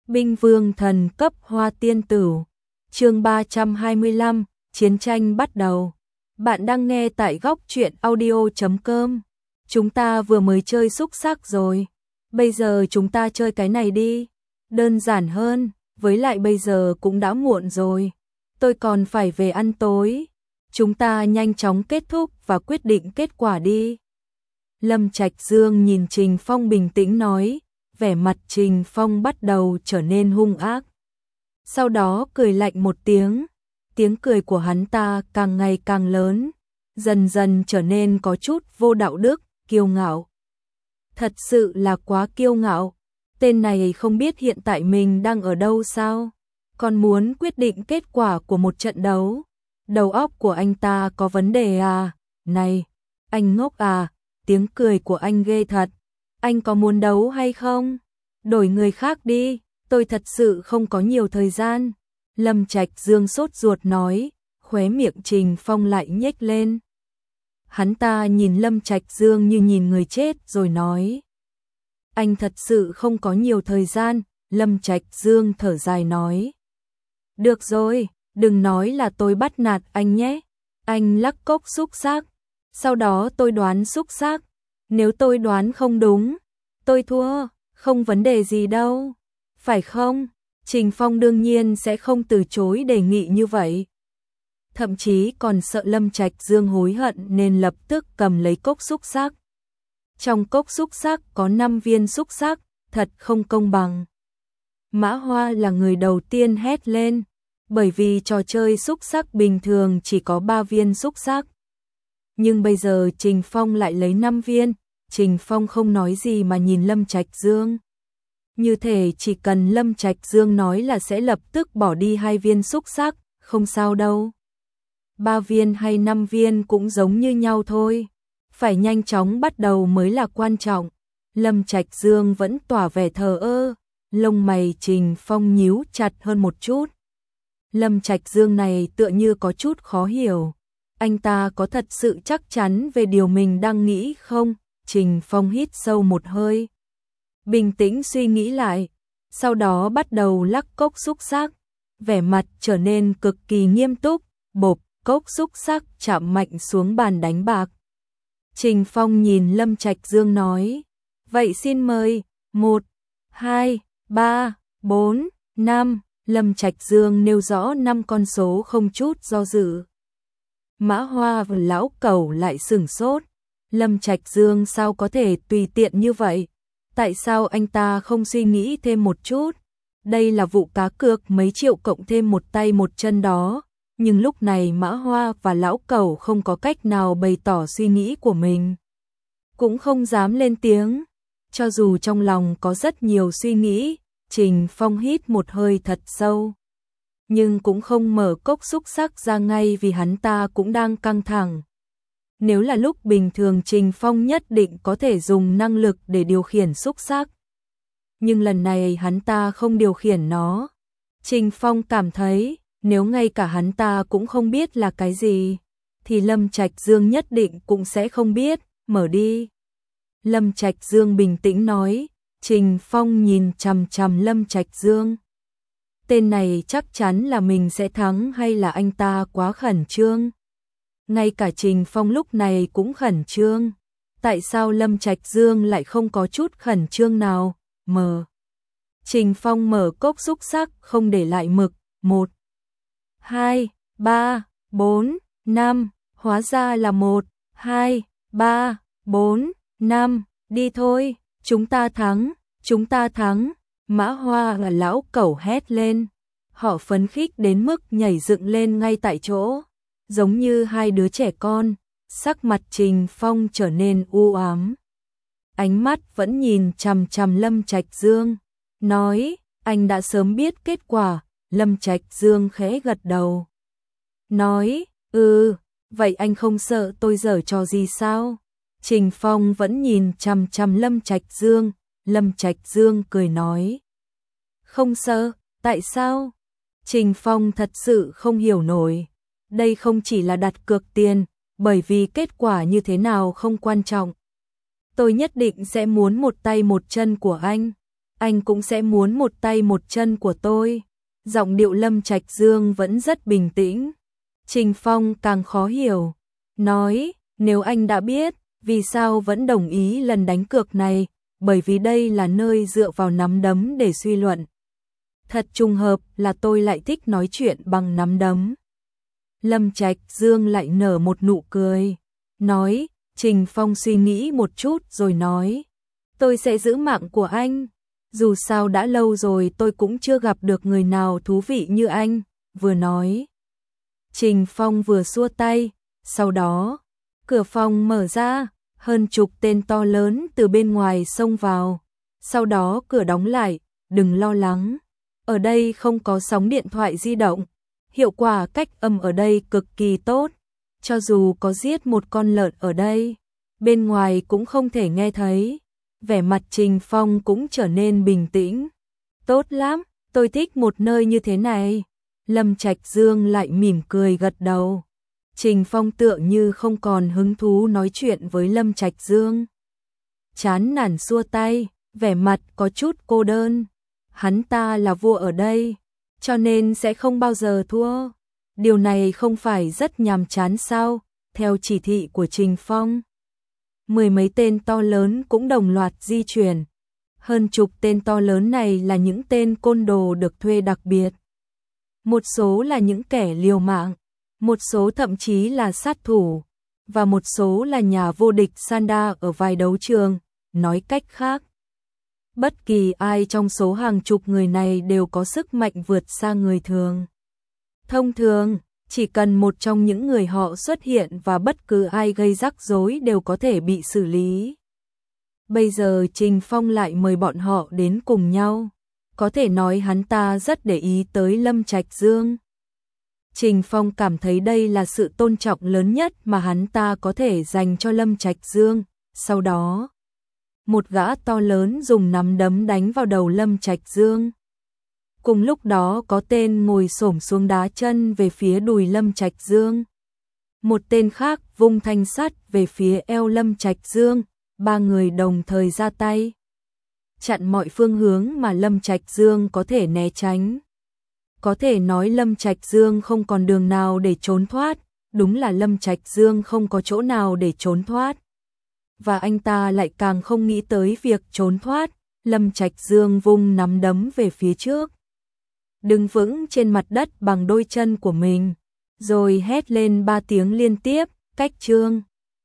Binh vương thần cấp hoa tiên tử. Chương 325, chiến tranh bắt đầu. Bạn đang nghe tại góc truyện audio.com. Chúng ta vừa mới chơi xúc xắc rồi. Bây giờ chúng ta chơi cái này đi. Đơn giản hơn, với lại bây giờ cũng đã muộn rồi. Tôi còn phải về ăn tối. Chúng ta nhanh chóng kết thúc và quyết định kết quả đi. Lâm Trạch Dương nhìn Trình Phong bình tĩnh nói, vẻ mặt Trình Phong bắt đầu trở nên hung ác. Sau đó cười lạnh một tiếng cười của hắn ta càng ngày càng lớn, dần dần trở nên có chút vô đạo đức, kiêu ngạo. Thật sự là quá kiêu ngạo, tên này không biết hiện tại mình đang ở đâu sao, còn muốn quyết định kết quả của một trận đấu. Đầu óc của anh ta có vấn đề à? Này, anh ngốc à? Tiếng cười của anh ghê thật. Anh có muốn đấu hay không? Đổi người khác đi, tôi thật sự không có nhiều thời gian. Lâm Trạch Dương sốt ruột nói, khóe miệng Trình Phong lại nhếch lên. Hắn ta nhìn Lâm Trạch Dương như nhìn người chết rồi nói. Anh thật sự không có nhiều thời gian, Lâm Trạch Dương thở dài nói. Được rồi, đừng nói là tôi bắt nạt anh nhé. Anh lắc cốc xúc xắc. Sau đó tôi đoán xúc xắc. Nếu tôi đoán không đúng, tôi thua, không vấn đề gì đâu. Phải không? Trình Phong đương nhiên sẽ không từ chối đề nghị như vậy. Thậm chí còn sợ Lâm Trạch Dương hối hận nên lập tức cầm lấy cốc xúc xắc. Trong cốc xúc xắc có 5 viên xúc xắc, thật không công bằng. Mã Hoa là người đầu tiên hét lên, bởi vì trò chơi xúc xắc bình thường chỉ có 3 viên xúc xắc. Nhưng bây giờ Trình Phong lại lấy 5 viên, Trình Phong không nói gì mà nhìn Lâm Trạch Dương. Như thể chỉ cần Lâm Trạch Dương nói là sẽ lập tức bỏ đi 2 viên xúc xắc, không sao đâu. 3 viên hay 5 viên cũng giống như nhau thôi. Phải nhanh chóng bắt đầu mới là quan trọng. Lâm Trạch Dương vẫn tỏ vẻ thờ ơ, lông mày Trình Phong nhíu chặt hơn một chút. Lâm Trạch Dương này tựa như có chút khó hiểu. Anh ta có thật sự chắc chắn về điều mình đang nghĩ không? Trình Phong hít sâu một hơi, bình tĩnh suy nghĩ lại, sau đó bắt đầu lắc cốc xúc xắc, vẻ mặt trở nên cực kỳ nghiêm túc, bộp, cốc xúc xắc chạm mạnh xuống bàn đánh bạc. Trình Phong nhìn Lâm Trạch Dương nói, vậy xin mời, 1, 2, 3, 4, 5, Lâm Trạch Dương nêu rõ 5 con số không chút do dự. Mã Hoa và Lão Cẩu lại sửng sốt, Lâm Trạch Dương sao có thể tùy tiện như vậy? Tại sao anh ta không suy nghĩ thêm một chút? Đây là vụ cá cược mấy triệu cộng thêm một tay một chân đó. Nhưng lúc này Mã Hoa và Lão Cẩu không có cách nào bày tỏ suy nghĩ của mình. Cũng không dám lên tiếng. Cho dù trong lòng có rất nhiều suy nghĩ, Trình Phong hít một hơi thật sâu. Nhưng cũng không mở cốc xúc xắc ra ngay vì hắn ta cũng đang căng thẳng. Nếu là lúc bình thường Trình Phong nhất định có thể dùng năng lực để điều khiển xúc xắc. Nhưng lần này hắn ta không điều khiển nó. Trình Phong cảm thấy, nếu ngay cả hắn ta cũng không biết là cái gì, thì Lâm Trạch Dương nhất định cũng sẽ không biết, mở đi. Lâm Trạch Dương bình tĩnh nói, Trình Phong nhìn chằm chằm Lâm Trạch Dương. Tên này chắc chắn là mình sẽ thắng hay là anh ta quá khẩn trương? Ngay cả Trình Phong lúc này cũng khẩn trương. Tại sao Lâm Trạch Dương lại không có chút khẩn trương nào? Mở. Trình Phong mở cốc xúc xắc không để lại mực. 1, 2, 3, 4, 5. Hóa ra là 1, 2, 3, 4, 5. Đi thôi, chúng ta thắng, chúng ta thắng. Mã Hoa và Lão Cẩu hét lên. Họ phấn khích đến mức nhảy dựng lên ngay tại chỗ. Giống như hai đứa trẻ con, sắc mặt Trình Phong trở nên u ám. Ánh mắt vẫn nhìn chằm chằm Lâm Trạch Dương, nói, anh đã sớm biết kết quả. Lâm Trạch Dương khẽ gật đầu, nói, vậy anh không sợ tôi giở trò gì sao? Trình Phong vẫn nhìn chằm chằm Lâm Trạch Dương, Lâm Trạch Dương cười nói, không sợ, tại sao? Trình Phong thật sự không hiểu nổi. Đây không chỉ là đặt cược tiền, bởi vì kết quả như thế nào không quan trọng. Tôi nhất định sẽ muốn một tay một chân của anh. anh cũng sẽ muốn một tay một chân của tôi. Giọng điệu Lâm Trạch Dương vẫn rất bình tĩnh. Trình Phong càng khó hiểu, nói, nếu anh đã biết, vì sao vẫn đồng ý lần đánh cược này, bởi vì đây là nơi dựa vào nắm đấm để suy luận. Thật trùng hợp là tôi lại thích nói chuyện bằng nắm đấm. Lâm Trạch Dương lại nở một nụ cười, nói, Trình Phong suy nghĩ một chút rồi nói, tôi sẽ giữ mạng của anh. Dù sao đã lâu rồi tôi cũng chưa gặp được người nào thú vị như anh, vừa nói. Trình Phong vừa xua tay, sau đó, cửa phòng mở ra, hơn chục tên to lớn từ bên ngoài xông vào. Sau đó cửa đóng lại, đừng lo lắng. Ở đây không có sóng điện thoại di động. Hiệu quả cách âm ở đây cực kỳ tốt. Cho dù có giết một con lợn ở đây, bên ngoài cũng không thể nghe thấy. Vẻ mặt Trình Phong cũng trở nên bình tĩnh. Tốt lắm, tôi thích một nơi như thế này. Lâm Trạch Dương lại mỉm cười gật đầu. Trình Phong tựa như không còn hứng thú nói chuyện với Lâm Trạch Dương. Chán nản xua tay, vẻ mặt có chút cô đơn. Hắn ta là vua ở đây, cho nên sẽ không bao giờ thua. Điều này không phải rất nhàm chán sao? Theo chỉ thị của Trình Phong, mười mấy tên to lớn cũng đồng loạt di chuyển. Hơn chục tên to lớn này là những tên côn đồ được thuê đặc biệt. Một số là những kẻ liều mạng, một số thậm chí là sát thủ, và một số là nhà vô địch Sanda ở vài đấu trường. Nói cách khác, bất kỳ ai trong số hàng chục người này đều có sức mạnh vượt xa người thường. Thông thường, chỉ cần một trong những người họ xuất hiện và bất cứ ai gây rắc rối đều có thể bị xử lý. Bây giờ Trình Phong lại mời bọn họ đến cùng nhau. Có thể nói hắn ta rất để ý tới Lâm Trạch Dương. Trình Phong cảm thấy đây là sự tôn trọng lớn nhất mà hắn ta có thể dành cho Lâm Trạch Dương. Sau đó, một gã to lớn dùng nắm đấm đánh vào đầu Lâm Trạch Dương. Cùng lúc đó có tên ngồi xổm xuống đá chân về phía đùi Lâm Trạch Dương. Một tên khác vung thanh sắt về phía eo Lâm Trạch Dương. Ba người đồng thời ra tay, chặn mọi phương hướng mà Lâm Trạch Dương có thể né tránh. Có thể nói Lâm Trạch Dương không còn đường nào để trốn thoát, đúng là Lâm Trạch Dương không có chỗ nào để trốn thoát. Và anh ta lại càng không nghĩ tới việc trốn thoát. Lâm Trạch Dương vung nắm đấm về phía trước, đứng vững trên mặt đất bằng đôi chân của mình, rồi hét lên 3 tiếng liên tiếp, cách chương.